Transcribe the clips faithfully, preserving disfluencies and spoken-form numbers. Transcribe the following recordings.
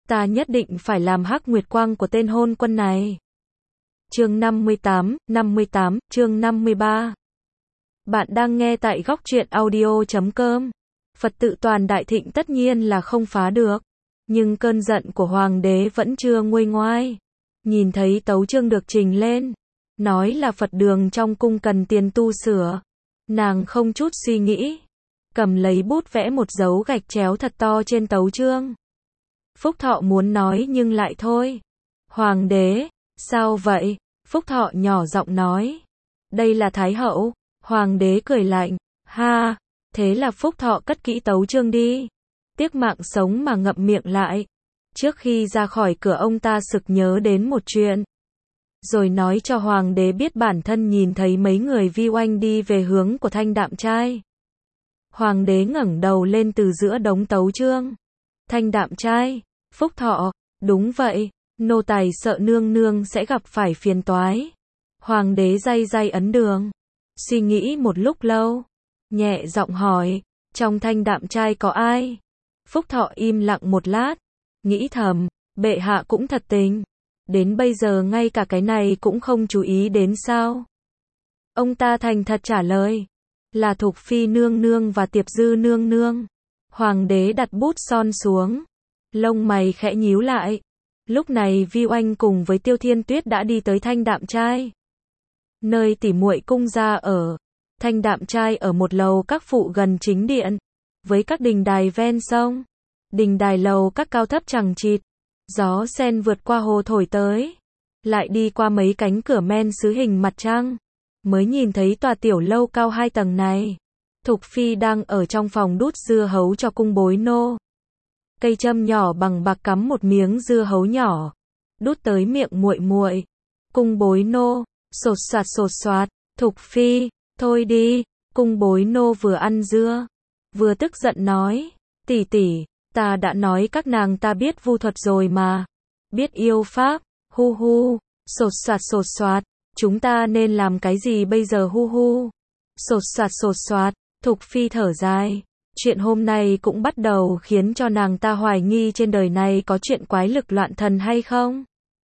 Ta nhất định phải làm hắc nguyệt quang của tên hôn quân này. Chương năm mươi tám, năm mươi tám, chương năm mươi ba. Bạn đang nghe tại góc truyện audio chấm com. Phật tự toàn đại thịnh tất nhiên là không phá được. Nhưng cơn giận của hoàng đế vẫn chưa nguôi ngoai. Nhìn thấy tấu chương được trình lên. Nói là Phật đường trong cung cần tiền tu sửa. Nàng không chút suy nghĩ. Cầm lấy bút vẽ một dấu gạch chéo thật to trên tấu chương. Phúc Thọ muốn nói nhưng lại thôi. Hoàng đế, sao vậy? Phúc Thọ nhỏ giọng nói. Đây là Thái hậu. Hoàng đế cười lạnh. Ha, thế là Phúc Thọ cất kỹ tấu chương đi. Tiếc mạng sống mà ngậm miệng lại. Trước khi ra khỏi cửa ông ta sực nhớ đến một chuyện. Rồi nói cho hoàng đế biết bản thân nhìn thấy mấy người vi oanh đi về hướng của Thanh Đạm Trai. Hoàng đế ngẩng đầu lên từ giữa đống tấu chương. Thanh Đạm Trai, Phúc Thọ, đúng vậy, nô tài sợ nương nương sẽ gặp phải phiền toái. Hoàng đế day day ấn đường. Suy nghĩ một lúc lâu. Nhẹ giọng hỏi, trong Thanh Đạm Trai có ai? Phúc Thọ im lặng một lát. Nghĩ thầm, bệ hạ cũng thật tình. Đến bây giờ ngay cả cái này cũng không chú ý đến sao? Ông ta thành thật trả lời. Là Thục Phi nương nương và Tiệp Dư nương nương. Hoàng đế đặt bút son xuống. Lông mày khẽ nhíu lại. Lúc này Vi Oanh cùng với Tiêu Thiên Tuyết đã đi tới Thanh Đạm Trai. Nơi tỉ muội cung gia ở. Thanh Đạm Trai ở một lầu các phụ gần chính điện. Với các đình đài ven sông. Đình đài lầu các cao thấp chằng chịt. Gió sen vượt qua hồ thổi tới. Lại đi qua mấy cánh cửa men sứ hình mặt trăng. Mới nhìn thấy tòa tiểu lâu cao hai tầng này. Thục Phi đang ở trong phòng đút dưa hấu cho cung bối nô. Cây châm nhỏ bằng bạc cắm một miếng dưa hấu nhỏ. Đút tới miệng muội muội. Cung bối nô, sột soạt sột soạt. Thục Phi, thôi đi. Cung bối nô vừa ăn dưa. Vừa tức giận nói. Tỷ tỷ, ta đã nói các nàng ta biết vu thuật rồi mà. Biết yêu pháp, hu hu. Sột soạt sột soạt. Chúng ta nên làm cái gì bây giờ hu hu? Sột soạt sột soạt. Thục Phi thở dài. Chuyện hôm nay cũng bắt đầu khiến cho nàng ta hoài nghi trên đời này có chuyện quái lực loạn thần hay không?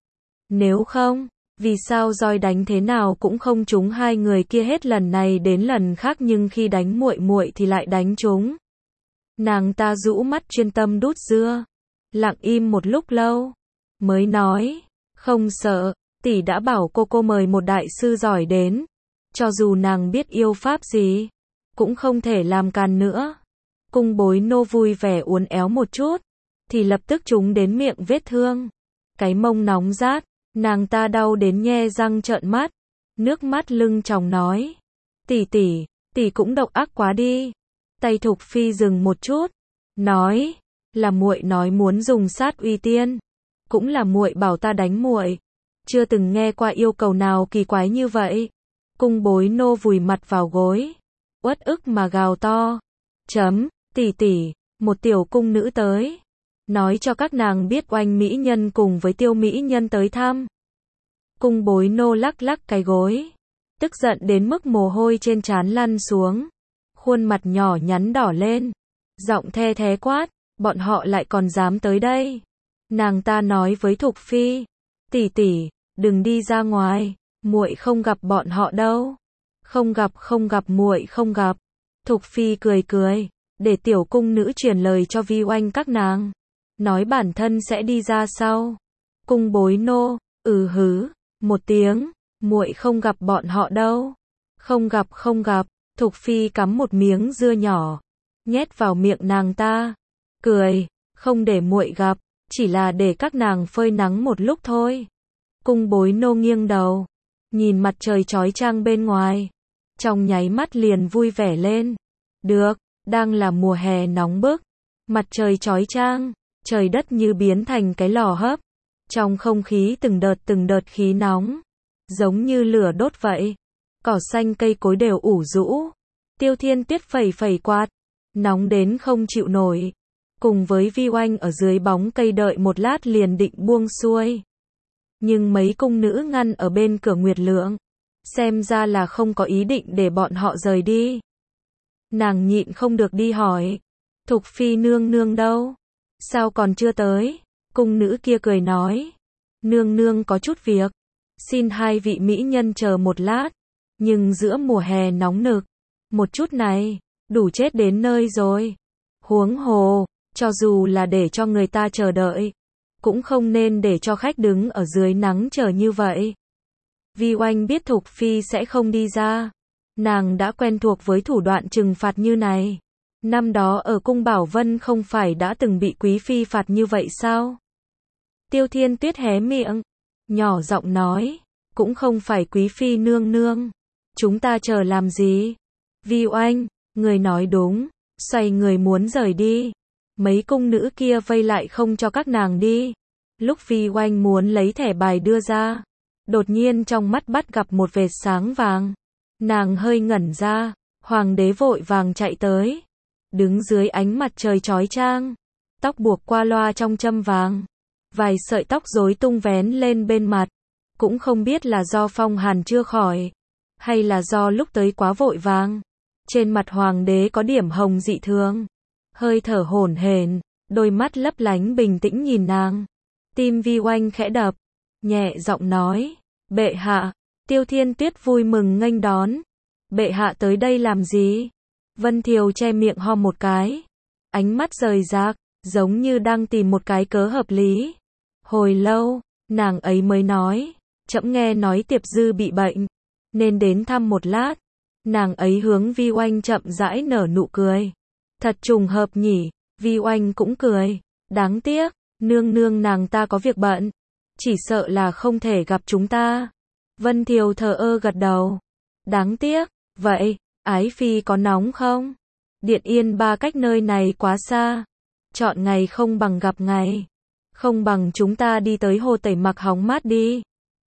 Nếu không, vì sao roi đánh thế nào cũng không trúng hai người kia hết lần này đến lần khác, nhưng khi đánh muội muội thì lại đánh trúng? Nàng ta rũ mắt chuyên tâm đút dưa, lặng im một lúc lâu, mới nói, không sợ, tỷ đã bảo cô cô mời một đại sư giỏi đến, cho dù nàng biết yêu pháp gì, cũng không thể làm càn nữa. Cung bối nô vui vẻ uốn éo một chút, thì lập tức trúng đến miệng vết thương. Cái mông nóng rát, nàng ta đau đến nhe răng trợn mắt, nước mắt lưng tròng nói, tỷ tỷ, tỷ cũng độc ác quá đi. Tay Thục Phi dừng một chút, nói, là muội nói muốn dùng sát uy tiên, cũng là muội bảo ta đánh muội, chưa từng nghe qua yêu cầu nào kỳ quái như vậy. Cung bối nô vùi mặt vào gối, uất ức mà gào to, chấm, tỷ tỷ, một tiểu cung nữ tới, nói cho các nàng biết Oanh mỹ nhân cùng với Tiêu mỹ nhân tới thăm. Cung bối nô lắc lắc cái gối, tức giận đến mức mồ hôi trên trán lăn xuống, khuôn mặt nhỏ nhắn đỏ lên, giọng the thé quát, bọn họ lại còn dám tới đây. Nàng ta nói với Thục Phi, tỷ tỷ, đừng đi ra ngoài, muội không gặp bọn họ đâu. Không gặp không gặp muội không gặp. Thục Phi cười cười, để tiểu cung nữ truyền lời cho Vi Oanh các nàng, nói bản thân sẽ đi ra sau. Cung bối nô, ừ hứ, một tiếng, muội không gặp bọn họ đâu. Không gặp không gặp. Thục Phi cắm một miếng dưa nhỏ, nhét vào miệng nàng ta, cười, không để muội gặp, chỉ là để các nàng phơi nắng một lúc thôi. Cung bối nô nghiêng đầu, nhìn mặt trời chói chang bên ngoài, trong nháy mắt liền vui vẻ lên. Được, đang là mùa hè nóng bức, mặt trời chói chang, trời đất như biến thành cái lò hấp, trong không khí từng đợt từng đợt khí nóng, giống như lửa đốt vậy. Cỏ xanh cây cối đều ủ rũ. Tiêu Thiên Tuyết phẩy phẩy quạt, nóng đến không chịu nổi. Cùng với Vi Oanh ở dưới bóng cây đợi một lát liền định buông xuôi. Nhưng mấy cung nữ ngăn ở bên cửa Nguyệt Lượng, xem ra là không có ý định để bọn họ rời đi. Nàng nhịn không được đi hỏi, Thục Phi nương nương đâu? Sao còn chưa tới? Cung nữ kia cười nói, nương nương có chút việc, xin hai vị mỹ nhân chờ một lát, nhưng giữa mùa hè nóng nực, một chút này, đủ chết đến nơi rồi. Huống hồ, cho dù là để cho người ta chờ đợi, cũng không nên để cho khách đứng ở dưới nắng chờ như vậy. Vi Oanh biết Thục Phi sẽ không đi ra. Nàng đã quen thuộc với thủ đoạn trừng phạt như này. Năm đó ở cung Bảo Vân không phải đã từng bị Quý Phi phạt như vậy sao? Tiêu Thiên Tuyết hé miệng, nhỏ giọng nói, cũng không phải Quý Phi nương nương. Chúng ta chờ làm gì? Vi Oanh, người nói đúng, xoay người muốn rời đi. Mấy cung nữ kia vây lại không cho các nàng đi. Lúc Vi Oanh muốn lấy thẻ bài đưa ra, đột nhiên trong mắt bắt gặp một vệt sáng vàng. Nàng hơi ngẩn ra, hoàng đế vội vàng chạy tới. Đứng dưới ánh mặt trời chói chang, tóc buộc qua loa trong châm vàng. Vài sợi tóc rối tung vén lên bên mặt. Cũng không biết là do phong hàn chưa khỏi, hay là do lúc tới quá vội vàng. Trên mặt hoàng đế có điểm hồng dị thường. Hơi thở hổn hển, đôi mắt lấp lánh bình tĩnh nhìn nàng. Tim Vi Oanh khẽ đập, nhẹ giọng nói, bệ hạ. Tiêu Thiên Tuyết vui mừng nghênh đón. Bệ hạ tới đây làm gì? Vân Thiều che miệng ho một cái. Ánh mắt rời rạc, giống như đang tìm một cái cớ hợp lý. Hồi lâu, nàng ấy mới nói, trẫm nghe nói Tiệp Dư bị bệnh, nên đến thăm một lát. Nàng ấy hướng Vi Oanh chậm rãi nở nụ cười. Thật trùng hợp nhỉ, Vi Oanh cũng cười. Đáng tiếc, nương nương nàng ta có việc bận. Chỉ sợ là không thể gặp chúng ta. Vân Thiều thờ ơ gật đầu. Đáng tiếc, vậy, Ái Phi có nóng không? Điện Yên Ba cách nơi này quá xa. Chọn ngày không bằng gặp ngày. Không bằng chúng ta đi tới hồ Tẩy Mặc hóng mát đi.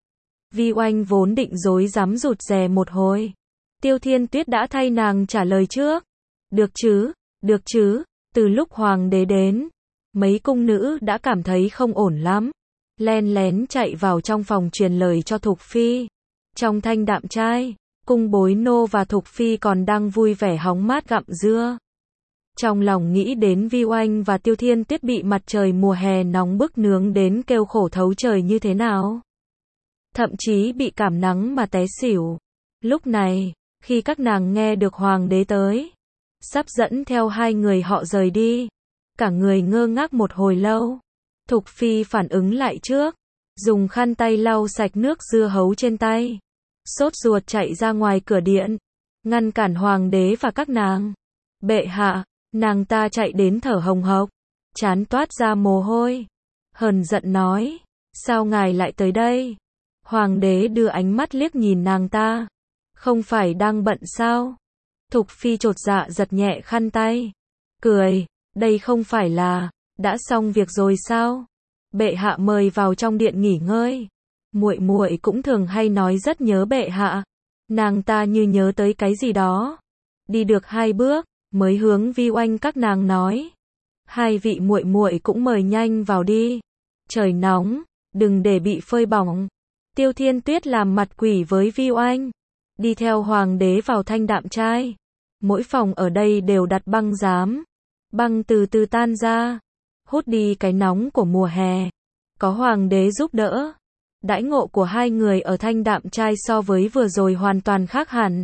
Vi Oanh vốn định dối dám rụt rè một hồi. Tiêu Thiên Tuyết đã thay nàng trả lời trước. Được chứ, được chứ, từ lúc hoàng đế đến, mấy cung nữ đã cảm thấy không ổn lắm. Len lén chạy vào trong phòng truyền lời cho Thục Phi. Trong thanh đạm trai, cung bối nô và Thục Phi còn đang vui vẻ hóng mát gặm dưa. Trong lòng nghĩ đến Vi Oanh và Tiêu Thiên Tuyết bị mặt trời mùa hè nóng bức nướng đến kêu khổ thấu trời như thế nào. Thậm chí bị cảm nắng mà té xỉu. Lúc này, khi các nàng nghe được hoàng đế tới, sắp dẫn theo hai người họ rời đi, cả người ngơ ngác một hồi lâu. Thục Phi phản ứng lại trước, dùng khăn tay lau sạch nước dưa hấu trên tay, sốt ruột chạy ra ngoài cửa điện, ngăn cản hoàng đế và các nàng. Bệ hạ, nàng ta chạy đến thở hồng hộc, trán toát ra mồ hôi, hờn giận nói, sao ngài lại tới đây? Hoàng đế đưa ánh mắt liếc nhìn nàng ta, không phải đang bận sao? Thục Phi chột dạ giật nhẹ khăn tay, cười, đây không phải là đã xong việc rồi sao? Bệ hạ mời vào trong điện nghỉ ngơi. Muội muội cũng thường hay nói rất nhớ bệ hạ. Nàng ta như nhớ tới cái gì đó. Đi được hai bước, mới hướng Vi Oanh các nàng nói, hai vị muội muội cũng mời nhanh vào đi. Trời nóng, đừng để bị phơi bỏng. Tiêu Thiên Tuyết làm mặt quỷ với Vi Oanh, đi theo hoàng đế vào thanh đạm trai. Mỗi phòng ở đây đều đặt băng giám. Băng từ từ tan ra, hút đi cái nóng của mùa hè. Có hoàng đế giúp đỡ, đãi ngộ của hai người ở thanh đạm trai so với vừa rồi hoàn toàn khác hẳn.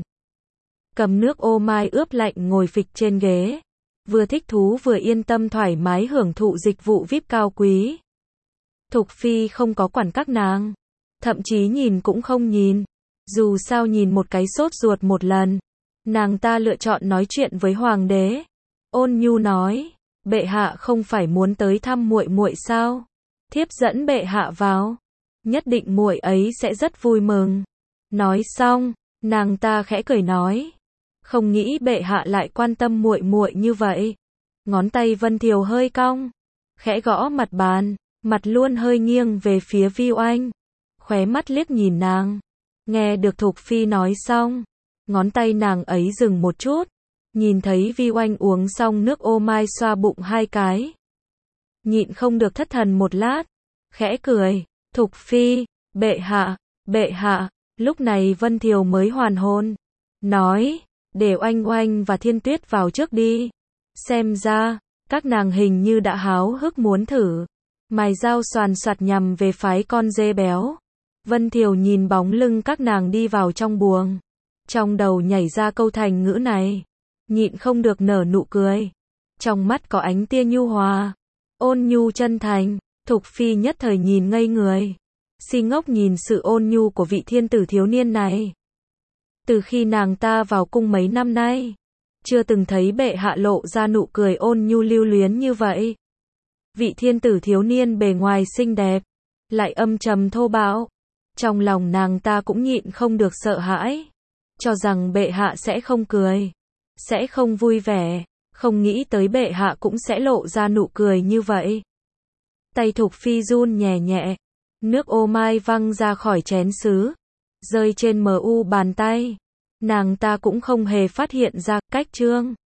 Cầm nước ô mai ướp lạnh ngồi phịch trên ghế, vừa thích thú vừa yên tâm thoải mái hưởng thụ dịch vụ vi ai pi cao quý. Thục Phi không có quản các nàng, thậm chí nhìn cũng không nhìn. Dù sao nhìn một cái sốt ruột một lần, nàng ta lựa chọn nói chuyện với hoàng đế. Ôn nhu nói, bệ hạ không phải muốn tới thăm muội muội sao? Thiếp dẫn bệ hạ vào, nhất định muội ấy sẽ rất vui mừng. Nói xong, nàng ta khẽ cười nói, không nghĩ bệ hạ lại quan tâm muội muội như vậy. Ngón tay Vân Thiều hơi cong, khẽ gõ mặt bàn, mặt luôn hơi nghiêng về phía Vi Oanh, khóe mắt liếc nhìn nàng. Nghe được Thục Phi nói xong, ngón tay nàng ấy dừng một chút, nhìn thấy Vi Oanh uống xong nước ô mai xoa bụng hai cái, nhịn không được thất thần một lát, khẽ cười, Thục Phi, bệ hạ, bệ hạ. Lúc này Vân Thiều mới hoàn hồn, nói, để Oanh Oanh và Thiên Tuyết vào trước đi. Xem ra, các nàng hình như đã háo hức muốn thử. mài dao xoàn xoạt nhằm về phái con dê béo. Vân Thiều nhìn bóng lưng các nàng đi vào trong buồng. Trong đầu nhảy ra câu thành ngữ này. Nhịn không được nở nụ cười. Trong mắt có ánh tia nhu hòa. Ôn nhu chân thành. Thục Phi nhất thời nhìn ngây người. Si ngốc nhìn sự ôn nhu của vị thiên tử thiếu niên này. Từ khi nàng ta vào cung mấy năm nay, chưa từng thấy bệ hạ lộ ra nụ cười ôn nhu lưu luyến như vậy. Vị thiên tử thiếu niên bề ngoài xinh đẹp, lại âm trầm thô bạo. Trong lòng nàng ta cũng nhịn không được sợ hãi, cho rằng bệ hạ sẽ không cười, sẽ không vui vẻ, không nghĩ tới bệ hạ cũng sẽ lộ ra nụ cười như vậy. Tay Thục Phi run nhẹ nhẹ, nước ô mai văng ra khỏi chén sứ, rơi trên mờ u bàn tay. Nàng ta cũng không hề phát hiện ra, cách trương